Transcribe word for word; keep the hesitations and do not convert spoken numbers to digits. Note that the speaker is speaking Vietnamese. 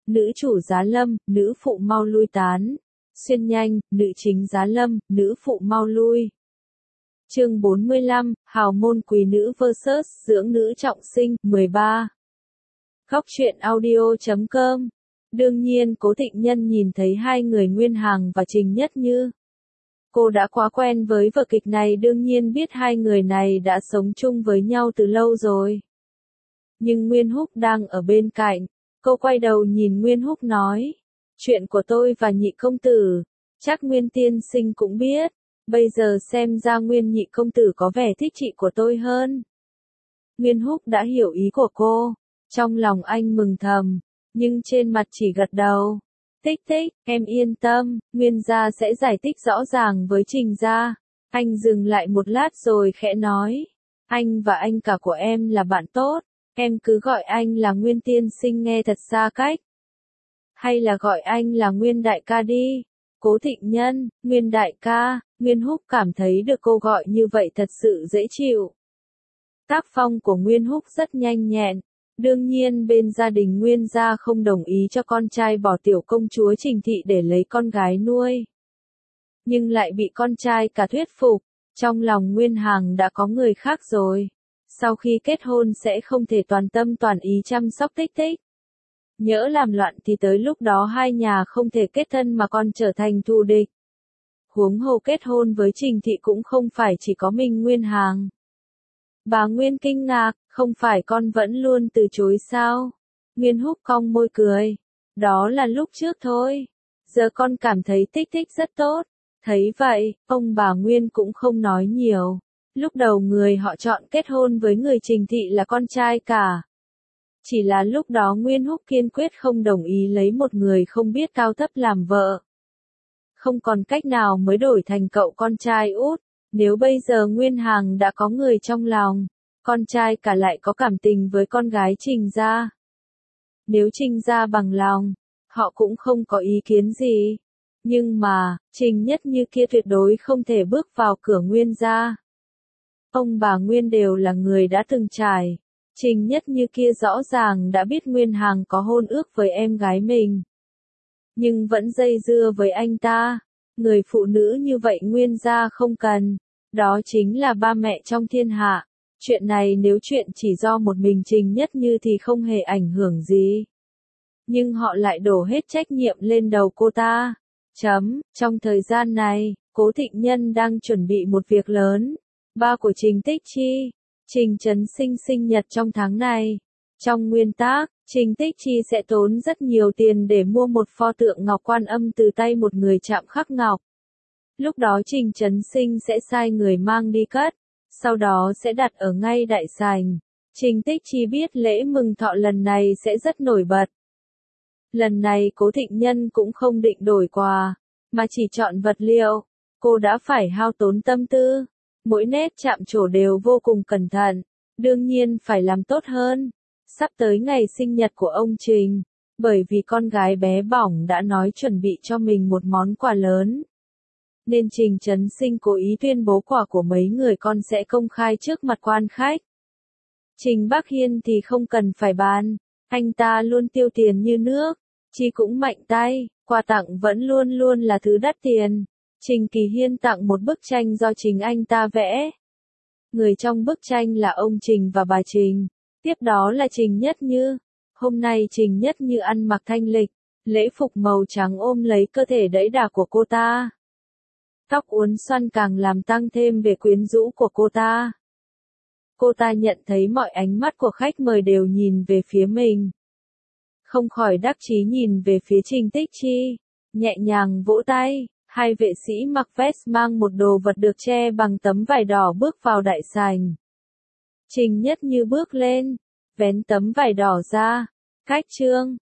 nữ chủ giá lâm, nữ phụ mau lui tán. Xuyên nhanh, nữ chính giá lâm, nữ phụ mau lui. Chương bốn mươi lăm, hào môn quý nữ versus dưỡng nữ trọng sinh, mười ba. Góc truyện audio chấm com. Đương nhiên Cố Thịnh Nhân nhìn thấy hai người Nguyên Hằng và Trình Nhất Như. Cô đã quá quen với vở kịch này, đương nhiên biết hai người này đã sống chung với nhau từ lâu rồi. Nhưng Nguyên Húc đang ở bên cạnh, cô quay đầu nhìn Nguyên Húc nói, chuyện của tôi và nhị công tử, chắc Nguyên tiên sinh cũng biết, bây giờ xem ra Nguyên nhị công tử có vẻ thích chị của tôi hơn. Nguyên Húc đã hiểu ý của cô, trong lòng anh mừng thầm, nhưng trên mặt chỉ gật đầu. Tích tích, em yên tâm, Nguyên gia sẽ giải thích rõ ràng với Trình gia. Anh dừng lại một lát rồi khẽ nói, anh và anh cả của em là bạn tốt, em cứ gọi anh là Nguyên tiên sinh nghe thật xa cách. Hay là gọi anh là Nguyên đại ca đi. Cố Thịnh Nhân, Nguyên đại ca. Nguyên Húc cảm thấy được cô gọi như vậy thật sự dễ chịu. Tác phong của Nguyên Húc rất nhanh nhẹn. Đương nhiên bên gia đình Nguyên gia không đồng ý cho con trai bỏ tiểu công chúa Trình Thị để lấy con gái nuôi. Nhưng lại bị con trai cả thuyết phục, trong lòng Nguyên Hằng đã có người khác rồi. Sau khi kết hôn sẽ không thể toàn tâm toàn ý chăm sóc Tích Tích. Nhỡ làm loạn thì tới lúc đó hai nhà không thể kết thân mà còn trở thành thù địch. Huống hồ kết hôn với Trình Thị cũng không phải chỉ có mình Nguyên Hằng. Bà Nguyên kinh ngạc, không phải con vẫn luôn từ chối sao? Nguyên Húc cong môi cười. Đó là lúc trước thôi. Giờ con cảm thấy Tích Tích rất tốt. Thấy vậy, ông bà Nguyên cũng không nói nhiều. Lúc đầu người họ chọn kết hôn với người Trình Thị là con trai cả. Chỉ là lúc đó Nguyên Húc kiên quyết không đồng ý lấy một người không biết cao thấp làm vợ. Không còn cách nào mới đổi thành cậu con trai út. Nếu bây giờ Nguyên Hằng đã có người trong lòng, con trai cả lại có cảm tình với con gái Trình gia. Nếu Trình gia bằng lòng, họ cũng không có ý kiến gì. Nhưng mà, Trình Nhất Như kia tuyệt đối không thể bước vào cửa Nguyên gia. Ông bà Nguyên đều là người đã từng trải. Trình Nhất Như kia rõ ràng đã biết Nguyên Hằng có hôn ước với em gái mình. Nhưng vẫn dây dưa với anh ta. Người phụ nữ như vậy Nguyên gia không cần. Đó chính là ba mẹ trong thiên hạ. Chuyện này nếu chuyện chỉ do một mình Trình Nhất Như thì không hề ảnh hưởng gì. Nhưng họ lại đổ hết trách nhiệm lên đầu cô ta. Chấm, trong thời gian này, Cố Thịnh Nhân đang chuẩn bị một việc lớn. Ba của Trình Tích Chi, Trình Trấn Sinh sinh nhật trong tháng này. Trong nguyên tắc, Trình Tích Chi sẽ tốn rất nhiều tiền để mua một pho tượng ngọc Quan Âm từ tay một người chạm khắc ngọc. Lúc đó Trình Trấn Sinh sẽ sai người mang đi cất, sau đó sẽ đặt ở ngay đại sảnh. Trình Tích Chi biết lễ mừng thọ lần này sẽ rất nổi bật. Lần này Cố Thịnh Nhân cũng không định đổi quà, mà chỉ chọn vật liệu. Cô đã phải hao tốn tâm tư. Mỗi nét chạm trổ đều vô cùng cẩn thận. Đương nhiên phải làm tốt hơn. Sắp tới ngày sinh nhật của ông Trình, bởi vì con gái bé bỏng đã nói chuẩn bị cho mình một món quà lớn. Nên Trình Trấn Sinh cố ý tuyên bố quà của mấy người con sẽ công khai trước mặt quan khách. Trình Bắc Hiên thì không cần phải bàn, anh ta luôn tiêu tiền như nước, chi cũng mạnh tay, quà tặng vẫn luôn luôn là thứ đắt tiền. Trình Kỳ Hiên tặng một bức tranh do chính anh ta vẽ. Người trong bức tranh là ông Trình và bà Trình, tiếp đó là Trình Nhất Như. Hôm nay Trình Nhất Như ăn mặc thanh lịch, lễ phục màu trắng ôm lấy cơ thể đẫy đà của cô ta. Tóc uốn xoăn càng làm tăng thêm vẻ quyến rũ của cô ta. Cô ta nhận thấy mọi ánh mắt của khách mời đều nhìn về phía mình. Không khỏi đắc chí nhìn về phía Trình Tích Chi, nhẹ nhàng vỗ tay. Hai vệ sĩ mặc vest mang một đồ vật được che bằng tấm vải đỏ bước vào đại sảnh. Trình Nhất Như bước lên, vén tấm vải đỏ ra. Cách trương,